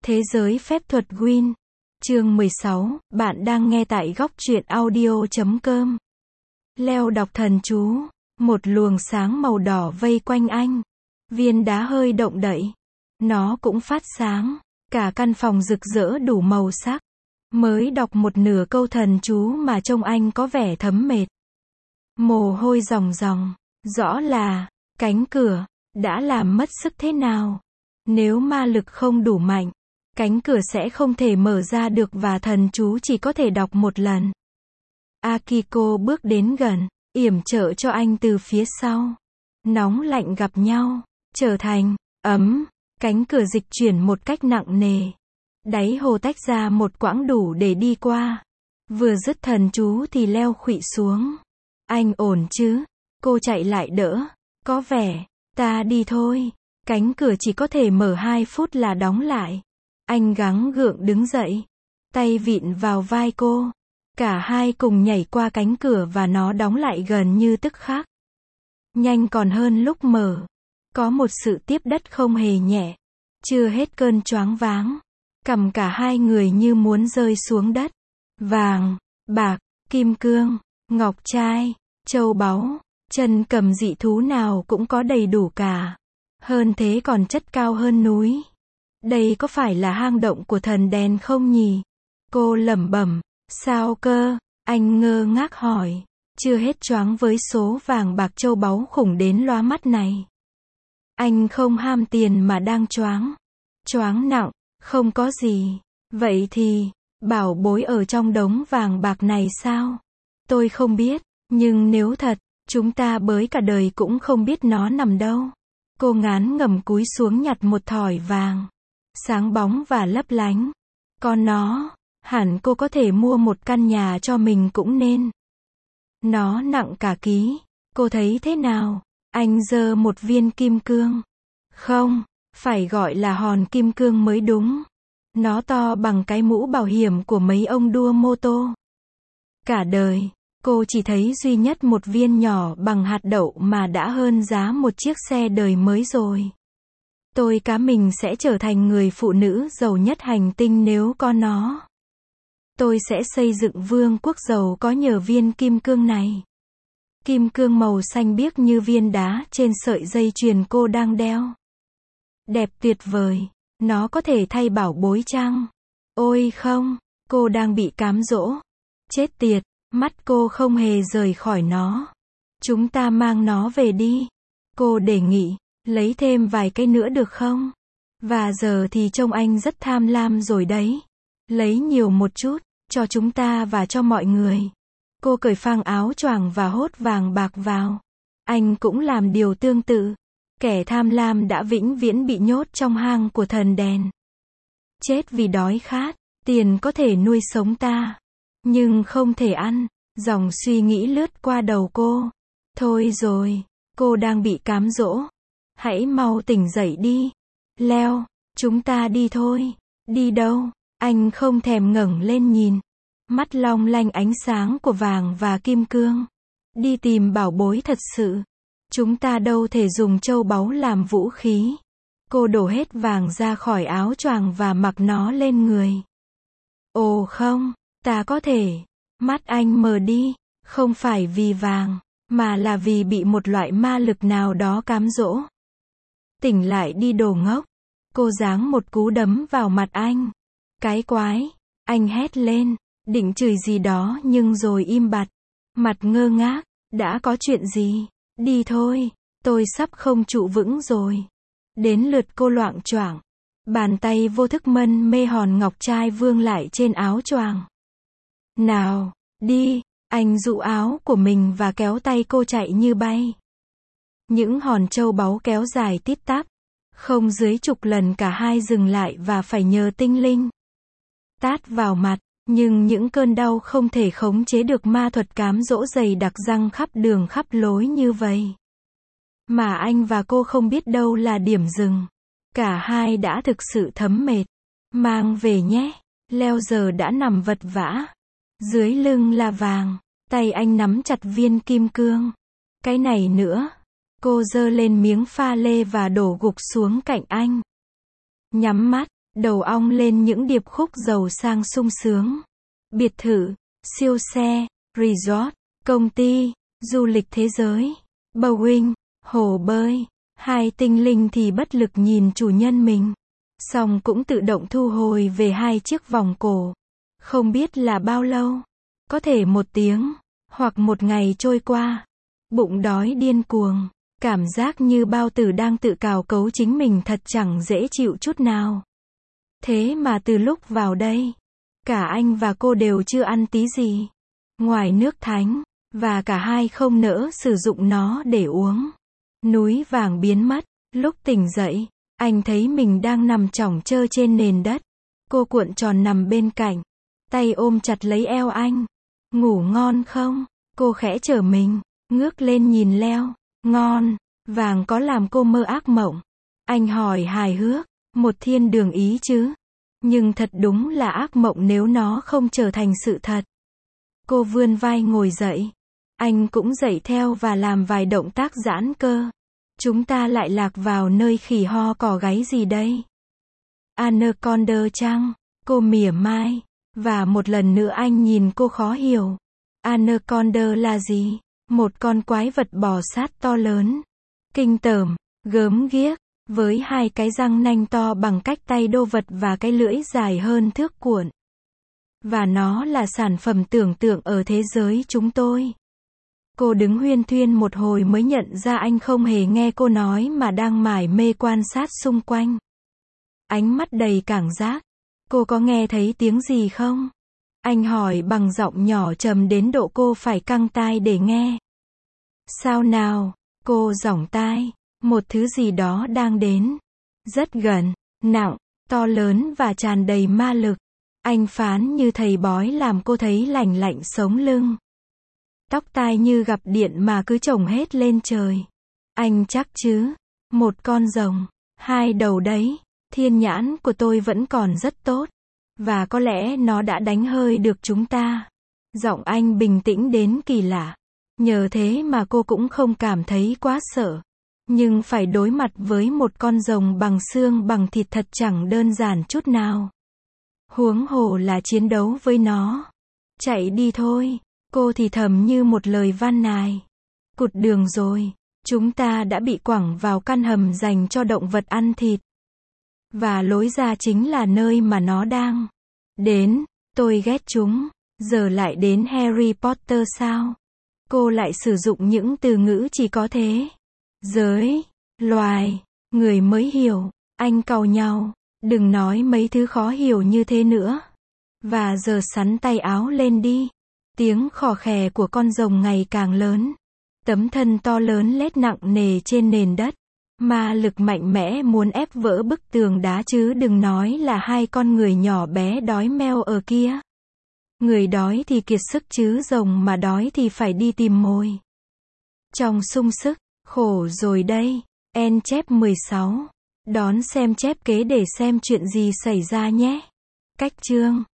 Thế giới phép thuật Gwyn. Chương 16, bạn đang nghe tại góc truyện audio.com. Leo đọc thần chú. Một luồng sáng màu đỏ vây quanh anh. Viên đá hơi động đậy. Nó cũng phát sáng. Cả căn phòng rực rỡ đủ màu sắc. Mới đọc một nửa câu thần chú mà trông anh có vẻ thấm mệt. Mồ hôi ròng ròng. Rõ là, cánh cửa, đã làm mất sức thế nào. Nếu ma lực không đủ mạnh, cánh cửa sẽ không thể mở ra được và thần chú chỉ có thể đọc một lần. Akiko bước đến gần, yểm trợ cho anh từ phía sau. Nóng lạnh gặp nhau, trở thành ấm. Cánh cửa dịch chuyển một cách nặng nề. Đáy hồ tách ra một quãng đủ để đi qua. Vừa dứt thần chú thì Leo khuỵu xuống. Anh ổn chứ? Cô chạy lại đỡ. Có vẻ, ta đi thôi. Cánh cửa chỉ có thể mở 2 phút là đóng lại. Anh gắng gượng đứng dậy. Tay vịn vào vai cô. Cả hai cùng nhảy qua cánh cửa và nó đóng lại gần như tức khắc. Nhanh còn hơn lúc mở. Có một sự tiếp đất không hề nhẹ. Chưa hết cơn choáng váng. Cằm cả hai người như muốn rơi xuống đất. Vàng, bạc, kim cương, ngọc trai, châu báu, chân cầm dị thú nào cũng có đầy đủ cả. Hơn thế còn chất cao hơn núi. Đây có phải là hang động của thần đèn không nhỉ? Cô lẩm bẩm. Sao cơ? Anh ngơ ngác hỏi. Chưa hết choáng với số vàng bạc châu báu khủng đến lóa mắt này. Anh không ham tiền mà đang choáng. Choáng nặng, không có gì. Vậy thì, bảo bối ở trong đống vàng bạc này sao? Tôi không biết, nhưng nếu thật, chúng ta bới cả đời cũng không biết nó nằm đâu. Cô ngán ngẩm cúi xuống nhặt một thỏi vàng. Sáng bóng và lấp lánh. Còn nó, hẳn cô có thể mua một căn nhà cho mình cũng nên. Nó nặng cả ký. Cô thấy thế nào? Anh giơ một viên kim cương. Không, phải gọi là hòn kim cương mới đúng. Nó to bằng cái mũ bảo hiểm của mấy ông đua mô tô. Cả đời, cô chỉ thấy duy nhất một viên nhỏ bằng hạt đậu mà đã hơn giá một chiếc xe đời mới rồi. Tôi cá mình sẽ trở thành người phụ nữ giàu nhất hành tinh nếu có nó. Tôi sẽ xây dựng vương quốc giàu có nhờ viên kim cương này. Kim cương màu xanh biếc như viên đá trên sợi dây chuyền cô đang đeo. Đẹp tuyệt vời. Nó có thể thay bảo bối chăng? Ôi không, cô đang bị cám dỗ. Chết tiệt, mắt cô không hề rời khỏi nó. Chúng ta mang nó về đi. Cô đề nghị, lấy thêm vài cái nữa được không? Và giờ thì trông anh rất tham lam rồi đấy. Lấy nhiều một chút, cho chúng ta và cho mọi người. Cô cởi phang áo choàng và hốt vàng bạc vào. Anh cũng làm điều tương tự. Kẻ tham lam đã vĩnh viễn bị nhốt trong hang của thần đèn. Chết vì đói khát. Tiền có thể nuôi sống ta, nhưng không thể ăn. Dòng suy nghĩ lướt qua đầu cô. Thôi rồi, cô đang bị cám dỗ. Hãy mau tỉnh dậy đi. Leo, chúng ta đi thôi. Đi đâu? Anh không thèm ngẩng lên nhìn. Mắt long lanh ánh sáng của vàng và kim cương. Đi tìm bảo bối thật sự. Chúng ta đâu thể dùng châu báu làm vũ khí. Cô đổ hết vàng ra khỏi áo choàng và mặc nó lên người. Ồ không, ta có thể. Mắt anh mờ đi, không phải vì vàng, mà là vì bị một loại ma lực nào đó cám dỗ. Tỉnh lại đi đồ ngốc. Cô giáng một cú đấm vào mặt anh. Cái quái, anh hét lên, định chửi gì đó nhưng rồi im bặt. Mặt ngơ ngác, đã có chuyện gì? Đi thôi, tôi sắp không trụ vững rồi. Đến lượt cô loạng choạng. Bàn tay vô thức mân mê hòn ngọc trai vương lại trên áo choàng. Nào, đi, anh dụ áo của mình và kéo tay cô chạy như bay. Những hòn châu báu kéo dài tít tắp. Không dưới chục lần cả hai dừng lại và phải nhờ tinh linh. Tát vào mặt, nhưng những cơn đau không thể khống chế được ma thuật cám dỗ dày đặc răng khắp đường khắp lối như vậy. Mà anh và cô không biết đâu là điểm dừng. Cả hai đã thực sự thấm mệt. Mang về nhé. Leo giờ đã nằm vật vã. Dưới lưng là vàng. Tay anh nắm chặt viên kim cương. Cái này nữa. Cô giơ lên miếng pha lê và đổ gục xuống cạnh anh. Nhắm mắt, đầu ong lên những điệp khúc giàu sang sung sướng. Biệt thự, siêu xe, resort, công ty, du lịch thế giới, bowling, hồ bơi. Hai tinh linh thì bất lực nhìn chủ nhân mình. Xong cũng tự động thu hồi về hai chiếc vòng cổ. Không biết là bao lâu. Có thể 1 tiếng, hoặc 1 ngày trôi qua. Bụng đói điên cuồng. Cảm giác như bao tử đang tự cào cấu chính mình thật chẳng dễ chịu chút nào. Thế mà từ lúc vào đây, cả anh và cô đều chưa ăn tí gì. Ngoài nước thánh, và cả hai không nỡ sử dụng nó để uống. Núi vàng biến mất. Lúc tỉnh dậy, anh thấy mình đang nằm chỏng chơ trên nền đất. Cô cuộn tròn nằm bên cạnh. Tay ôm chặt lấy eo anh. Ngủ ngon không? Cô khẽ trở mình, ngước lên nhìn Leo. Ngon. Vàng có làm cô mơ ác mộng? Anh hỏi hài hước. Một thiên đường ý chứ. Nhưng thật đúng là ác mộng nếu nó không trở thành sự thật. Cô vươn vai ngồi dậy. Anh cũng dậy theo và làm vài động tác giãn cơ. Chúng ta lại lạc vào nơi khỉ ho cò gáy gì đây? Anaconda chăng? Cô mỉa mai. Và một lần nữa anh nhìn cô khó hiểu. Anaconda là gì? Một con quái vật bò sát to lớn, kinh tởm, gớm ghiếc, với hai cái răng nanh to bằng cách tay đô vật và cái lưỡi dài hơn thước cuộn. Và nó là sản phẩm tưởng tượng ở thế giới chúng tôi. Cô đứng huyên thuyên một hồi mới nhận ra anh không hề nghe cô nói mà đang mải mê quan sát xung quanh. Ánh mắt đầy cảm giác. Cô có nghe thấy tiếng gì không? Anh hỏi bằng giọng nhỏ trầm đến độ cô phải căng tai để nghe. Sao nào? Cô giỏng tai. Một thứ gì đó đang đến. Rất gần, nặng, to lớn và tràn đầy ma lực. Anh phán như thầy bói làm cô thấy lạnh lạnh sống lưng. Tóc tai như gặp điện mà cứ chồng hết lên trời. Anh chắc chứ? Một con rồng, 2 đầu đấy. Thiên nhãn của tôi vẫn còn rất tốt. Và có lẽ nó đã đánh hơi được chúng ta. Giọng anh bình tĩnh đến kỳ lạ. Nhờ thế mà cô cũng không cảm thấy quá sợ. Nhưng phải đối mặt với một con rồng bằng xương bằng thịt thật chẳng đơn giản chút nào. Huống hồ là chiến đấu với nó. Chạy đi thôi. Cô thì thầm như một lời van nài. Cụt đường rồi. Chúng ta đã bị quẳng vào căn hầm dành cho động vật ăn thịt. Và lối ra chính là nơi mà nó đang đến. Tôi ghét chúng. Giờ lại đến Harry Potter sao? Cô lại sử dụng những từ ngữ chỉ có thế. Giới, loài, người mới hiểu. Anh cau nhau. Đừng nói mấy thứ khó hiểu như thế nữa. Và giờ sắn tay áo lên đi. Tiếng khò khè của con rồng ngày càng lớn. Tấm thân to lớn lết nặng nề trên nền đất. Ma lực mạnh mẽ muốn ép vỡ bức tường đá chứ đừng nói là hai con người nhỏ bé đói meo ở kia. Người đói thì kiệt sức chứ rồng mà đói thì phải đi tìm mồi. Trong sung sức, khổ rồi đây. En chép 16. Đón xem chép kế để xem chuyện gì xảy ra nhé. Cách chương